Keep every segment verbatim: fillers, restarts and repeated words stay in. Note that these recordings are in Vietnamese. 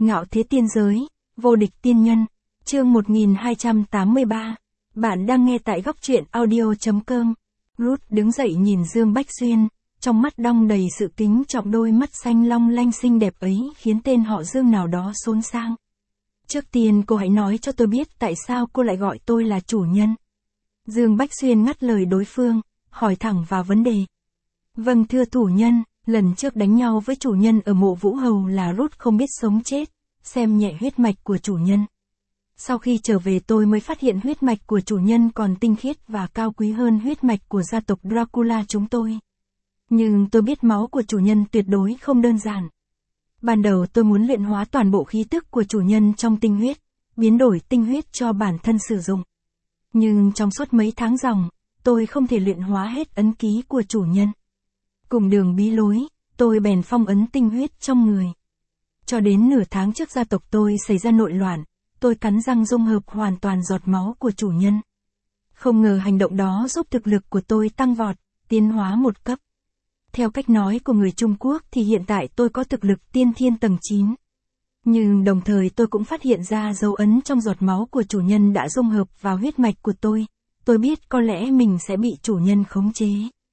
Ngạo thế tiên giới, vô địch tiên nhân, chương một nghìn hai trăm tám mươi ba. Bạn đang nghe tại góc truyện audio.com. Ruth đứng dậy nhìn Dương Bách Xuyên, trong mắt đong đầy sự kính trọng, đôi mắt xanh long lanh xinh đẹp ấy khiến tên họ Dương nào đó xốn sang. Trước tiên cô hãy nói cho tôi biết tại sao cô lại gọi tôi là chủ nhân. Dương Bách Xuyên ngắt lời đối phương, hỏi thẳng vào vấn đề. Vâng thưa chủ nhân, lần trước đánh nhau với chủ nhân ở mộ Vũ Hầu là Ruth không biết sống chết, xem nhẹ huyết mạch của chủ nhân. Sau khi trở về tôi mới phát hiện huyết mạch của chủ nhân còn tinh khiết và cao quý hơn huyết mạch của gia tộc Dracula chúng tôi. Nhưng tôi biết máu của chủ nhân tuyệt đối không đơn giản. Ban đầu tôi muốn luyện hóa toàn bộ khí tức của chủ nhân trong tinh huyết, biến đổi tinh huyết cho bản thân sử dụng. Nhưng trong suốt mấy tháng ròng, tôi không thể luyện hóa hết ấn ký của chủ nhân. Cùng đường bí lối, tôi bèn phong ấn tinh huyết trong người. Cho đến nửa tháng trước gia tộc tôi xảy ra nội loạn, tôi cắn răng dung hợp hoàn toàn giọt máu của chủ nhân. Không ngờ hành động đó giúp thực lực của tôi tăng vọt, tiến hóa một cấp. Theo cách nói của người Trung Quốc thì hiện tại tôi có thực lực tiên thiên tầng chín. Nhưng đồng thời tôi cũng phát hiện ra dấu ấn trong giọt máu của chủ nhân đã dung hợp vào huyết mạch của tôi. Tôi biết có lẽ mình sẽ bị chủ nhân khống chế.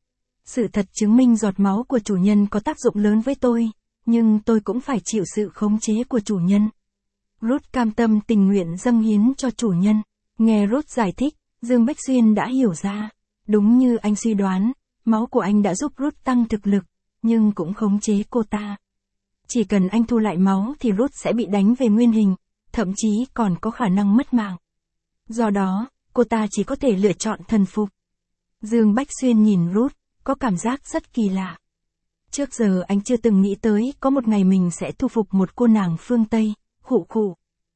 Sự thật chứng minh giọt máu của chủ nhân có tác dụng lớn với tôi, nhưng tôi cũng phải chịu sự khống chế của chủ nhân. Ruth cam tâm tình nguyện dâng hiến cho chủ nhân. Nghe Ruth giải thích, Dương Bách Xuyên đã hiểu ra. Đúng như anh suy đoán, máu của anh đã giúp Ruth tăng thực lực, nhưng cũng khống chế cô ta. Chỉ cần anh thu lại máu thì Ruth sẽ bị đánh về nguyên hình, thậm chí còn có khả năng mất mạng. Do đó, cô ta chỉ có thể lựa chọn thần phục. Dương Bách Xuyên nhìn Ruth, có cảm giác rất kỳ lạ. Trước giờ anh chưa từng nghĩ tới có một ngày mình sẽ thu phục một cô nàng phương Tây, khụ khụ.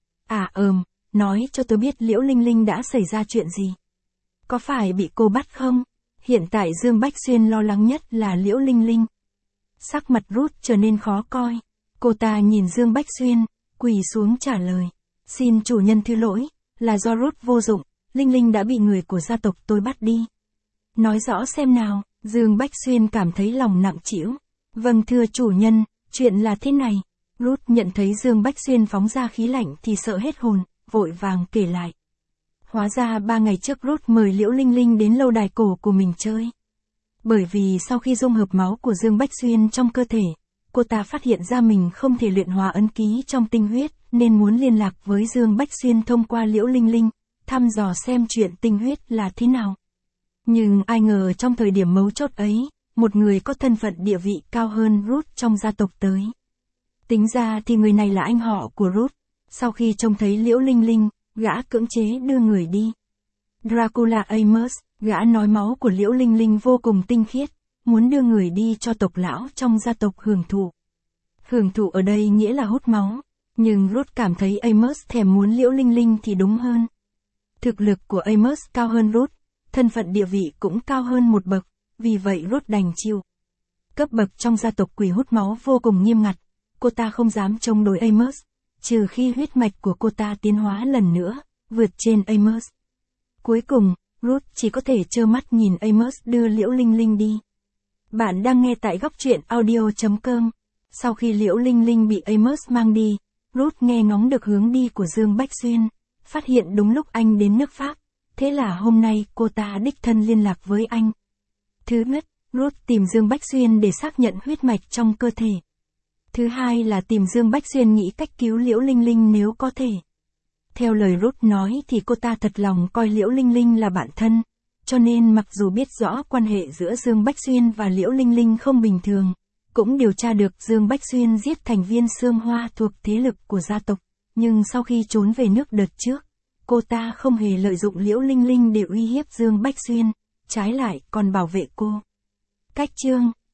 À ừm, nói cho tôi biết Liễu Linh Linh đã xảy ra chuyện gì. Có phải bị cô bắt không? Hiện tại Dương Bách Xuyên lo lắng nhất là Liễu Linh Linh. Sắc mặt Ruth trở nên khó coi. Cô ta nhìn Dương Bách Xuyên, quỳ xuống trả lời. Xin chủ nhân thứ lỗi, là do Ruth vô dụng, Linh Linh đã bị người của gia tộc tôi bắt đi. Nói rõ xem nào, Dương Bách Xuyên cảm thấy lòng nặng trĩu. Vâng thưa chủ nhân, chuyện là thế này. Ruth nhận thấy Dương Bách Xuyên phóng ra khí lạnh thì sợ hết hồn, vội vàng kể lại. Hóa ra ba ngày trước Ruth mời Liễu Linh Linh đến lâu đài cổ của mình chơi. Bởi vì sau khi dung hợp máu của Dương Bách Xuyên trong cơ thể, cô ta phát hiện ra mình không thể luyện hóa ấn ký trong tinh huyết, nên muốn liên lạc với Dương Bách Xuyên thông qua Liễu Linh Linh, thăm dò xem chuyện tinh huyết là thế nào. Nhưng ai ngờ trong thời điểm mấu chốt ấy, một người có thân phận địa vị cao hơn Ruth trong gia tộc tới. Tính ra thì người này là anh họ của Ruth. Sau khi trông thấy Liễu Linh Linh, gã cưỡng chế đưa người đi. Dracula Amos, gã nói máu của Liễu Linh Linh vô cùng tinh khiết, muốn đưa người đi cho tộc lão trong gia tộc hưởng thụ. Hưởng thụ ở đây nghĩa là hút máu, nhưng Ruth cảm thấy Amos thèm muốn Liễu Linh Linh thì đúng hơn. Thực lực của Amos cao hơn Ruth, thân phận địa vị cũng cao hơn một bậc, vì vậy Ruth đành chịu. Cấp bậc trong gia tộc quỷ hút máu vô cùng nghiêm ngặt, cô ta không dám chống đối Amos, trừ khi huyết mạch của cô ta tiến hóa lần nữa, vượt trên Amos. Cuối cùng, Ruth chỉ có thể trơ mắt nhìn Amos đưa Liễu Linh Linh đi. Bạn đang nghe tại góc truyện audio.com. Sau khi Liễu Linh Linh bị Amos mang đi, Ruth nghe ngóng được hướng đi của Dương Bách Xuyên, phát hiện đúng lúc anh đến nước Pháp. Thế là hôm nay cô ta đích thân liên lạc với anh. Thứ nhất, Ruth tìm Dương Bách Xuyên để xác nhận huyết mạch trong cơ thể. Thứ hai là tìm Dương Bách Xuyên nghĩ cách cứu Liễu Linh Linh nếu có thể. Theo lời Ruth nói thì cô ta thật lòng coi Liễu Linh Linh là bạn thân, cho nên mặc dù biết rõ quan hệ giữa Dương Bách Xuyên và Liễu Linh Linh không bình thường, cũng điều tra được Dương Bách Xuyên giết thành viên Sương Hoa thuộc thế lực của gia tộc, nhưng sau khi trốn về nước đợt trước, cô ta không hề lợi dụng Liễu Linh Linh để uy hiếp Dương Bách Xuyên, trái lại còn bảo vệ cô. Cách chương